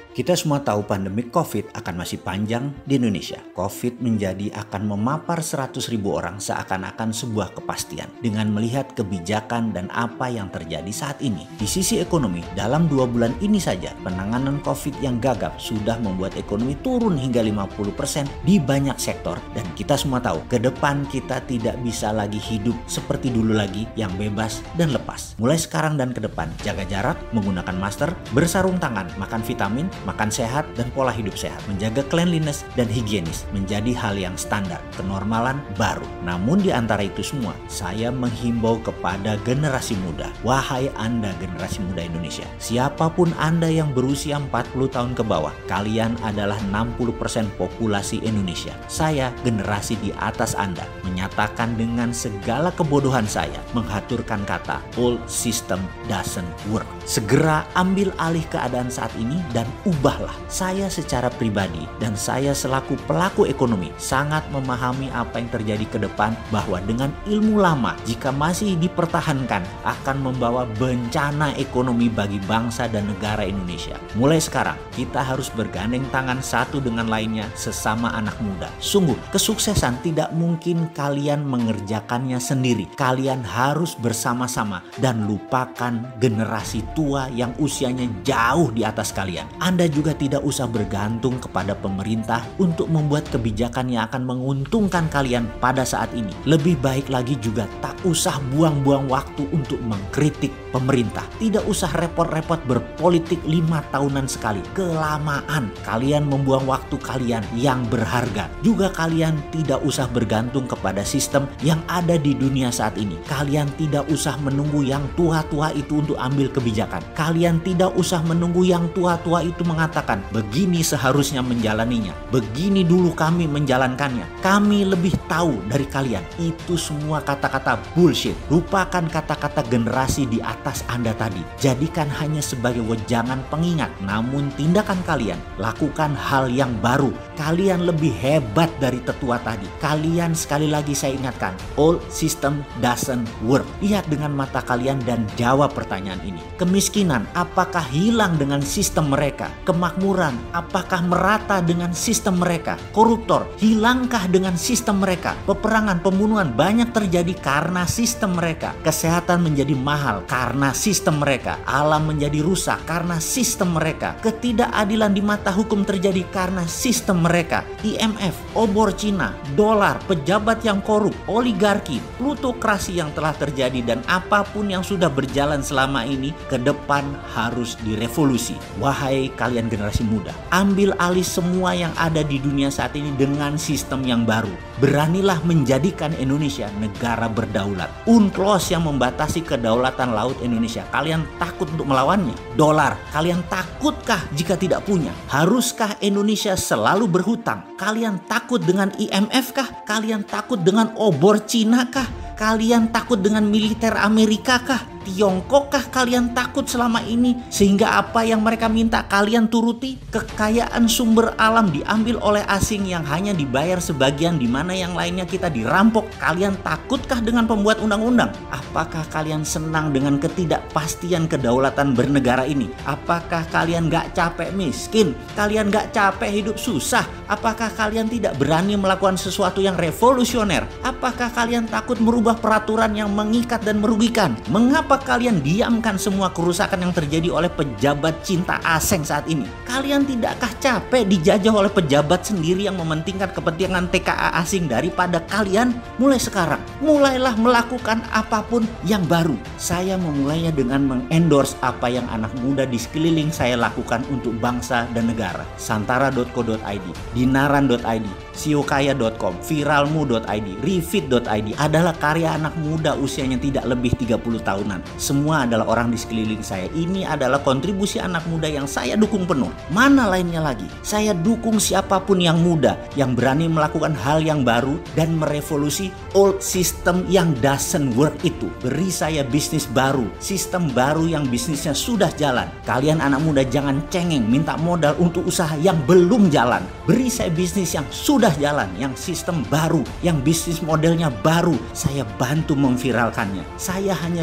Kita semua tahu pandemi COVID akan masih panjang di Indonesia. COVID menjadi akan memapar 100.000 orang seakan-akan sebuah kepastian dengan melihat kebijakan dan apa yang terjadi saat ini. Di sisi ekonomi, dalam 2 bulan ini saja penanganan COVID yang gagap sudah membuat ekonomi turun hingga 50% di banyak sektor. Dan kita semua tahu, ke depan kita tidak bisa lagi hidup seperti dulu lagi yang bebas dan lepas. Mulai sekarang dan ke depan, jaga jarak, menggunakan masker, bersarung tangan, makan vitamin, makan sehat dan pola hidup sehat, menjaga cleanliness dan higienis menjadi hal yang standar, kenormalan baru. Namun di antara itu semua, saya menghimbau kepada generasi muda. Wahai Anda generasi muda Indonesia, siapapun Anda yang berusia 40 tahun ke bawah, kalian adalah 60% populasi Indonesia. Saya generasi di atas Anda, menyatakan dengan segala kebodohan saya, menghaturkan kata old system doesn't work. Segera ambil alih keadaan saat ini dan ubahlah. Saya secara pribadi dan saya selaku pelaku ekonomi sangat memahami apa yang terjadi ke depan, bahwa dengan ilmu lama jika masih dipertahankan akan membawa bencana ekonomi bagi bangsa dan negara Indonesia. Mulai sekarang kita harus bergandeng tangan satu dengan lainnya sesama anak muda. Sungguh kesuksesan tidak mungkin kalian mengerjakannya sendiri. Kalian harus bersama-sama dan lupakan generasi tua yang usianya jauh di atas kalian. Anda juga tidak usah bergantung kepada pemerintah untuk membuat kebijakan yang akan menguntungkan kalian pada saat ini. Lebih baik lagi juga tak usah buang-buang waktu untuk mengkritik pemerintah. Tidak usah repot-repot berpolitik 5 tahunan sekali. Kelamaan. Kalian membuang waktu kalian yang berharga. Juga kalian tidak usah bergantung kepada sistem yang ada di dunia saat ini. Kalian tidak usah menunggu yang tua-tua itu untuk ambil kebijakan. Kalian tidak usah menunggu yang tua-tua itu mengatakan begini seharusnya menjalaninya, begini dulu kami menjalankannya, kami lebih tahu dari kalian. Itu semua kata-kata bullshit. Lupakan kata-kata generasi di atas Anda tadi. Jadikan hanya sebagai wejangan pengingat. Namun tindakan kalian, lakukan hal yang baru. Kalian lebih hebat dari tetua tadi. Kalian, sekali lagi saya ingatkan, old system doesn't work. Lihat dengan mata kalian dan jawab pertanyaan ini. Kemiskinan apakah hilang dengan sistem mereka? Kemakmuran apakah merata dengan sistem mereka? Koruptor hilangkah dengan sistem mereka? Peperangan, pembunuhan banyak terjadi karena sistem mereka. Kesehatan menjadi mahal karena sistem mereka. Alam menjadi rusak karena sistem mereka. Ketidakadilan di mata hukum terjadi karena sistem mereka. IMF, obor Cina, dolar, pejabat yang korup, oligarki, plutokrasi yang telah terjadi, dan apapun yang sudah berjalan selama ini ke depan harus direvolusi. Wahai kalian generasi muda, ambil alih semua yang ada di dunia saat ini dengan sistem yang baru. Beranilah menjadikan Indonesia negara berdaulat. UNCLOS yang membatasi kedaulatan laut Indonesia, kalian takut untuk melawannya? Dolar, kalian takutkah jika tidak punya? Haruskah Indonesia selalu berhutang? Kalian takut dengan IMF kah? Kalian takut dengan obor Cina kah? Kalian takut dengan militer Amerika kah? Tiongkok kah kalian takut selama ini? Sehingga apa yang mereka minta kalian turuti? Kekayaan sumber alam diambil oleh asing yang hanya dibayar sebagian, di mana yang lainnya kita dirampok. Kalian takutkah dengan pembuat undang-undang? Apakah kalian senang dengan ketidakpastian kedaulatan bernegara ini? Apakah kalian gak capek miskin? Kalian gak capek hidup susah? Apakah kalian tidak berani melakukan sesuatu yang revolusioner? Apakah kalian takut merubah peraturan yang mengikat dan merugikan? Mengapa kalian diamkan semua kerusakan yang terjadi oleh pejabat cinta asing saat ini? Kalian tidakkah capek dijajah oleh pejabat sendiri yang mementingkan kepentingan TKA asing daripada kalian? Mulai sekarang, mulailah melakukan apapun yang baru. Saya memulainya dengan mengendorse apa yang anak muda di sekeliling saya lakukan untuk bangsa dan negara. Santara.co.id, Dinaran.id, siokaya.com, viralmu.id, refit.id adalah karya anak muda usianya tidak lebih 30 tahunan. Semua adalah orang di sekeliling saya. Ini adalah kontribusi anak muda yang saya dukung penuh. Mana lainnya lagi? Saya dukung siapapun yang muda, yang berani melakukan hal yang baru dan merevolusi old system yang doesn't work itu. Beri saya bisnis baru, sistem baru yang bisnisnya sudah jalan. Kalian anak muda jangan cengeng minta modal untuk usaha yang belum jalan. Beri saya bisnis yang sudah jalan, yang sistem baru, yang bisnis modelnya baru. Saya bantu memviralkannya. Saya hanya bisa bantu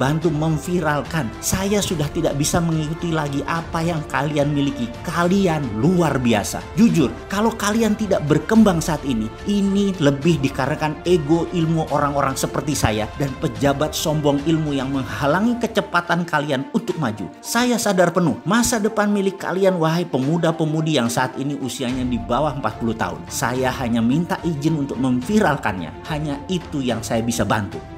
bantu memviralkan. Saya sudah tidak bisa mengikuti lagi apa yang kalian miliki. Kalian luar biasa. Jujur, kalau kalian tidak berkembang saat ini lebih dikarenakan ego ilmu orang-orang seperti saya dan pejabat sombong ilmu yang menghalangi kecepatan kalian untuk maju. Saya sadar penuh masa depan milik kalian, wahai pemuda-pemudi yang saat ini usianya di bawah 40 tahun. Saya hanya minta izin untuk memviralkannya. Hanya itu yang saya bisa bantu.